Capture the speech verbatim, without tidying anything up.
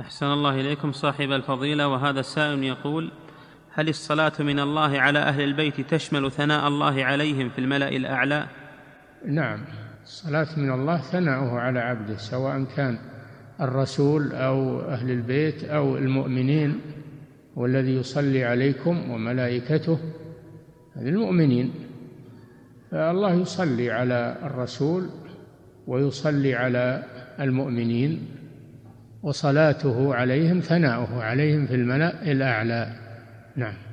أحسن الله إليكم صاحب الفضيلة. وهذا السائل يقول: هل الصلاة من الله على أهل البيت تشمل ثناء الله عليهم في الملأ الأعلى؟ نعم، الصلاة من الله ثناؤه على عبده، سواء كان الرسول أو أهل البيت أو المؤمنين، والذي يصلي عليكم وملائكته المؤمنين. فالله يصلي على الرسول ويصلي على المؤمنين، وصلاته عليهم ثناؤه عليهم في الملأ الأعلى. نعم.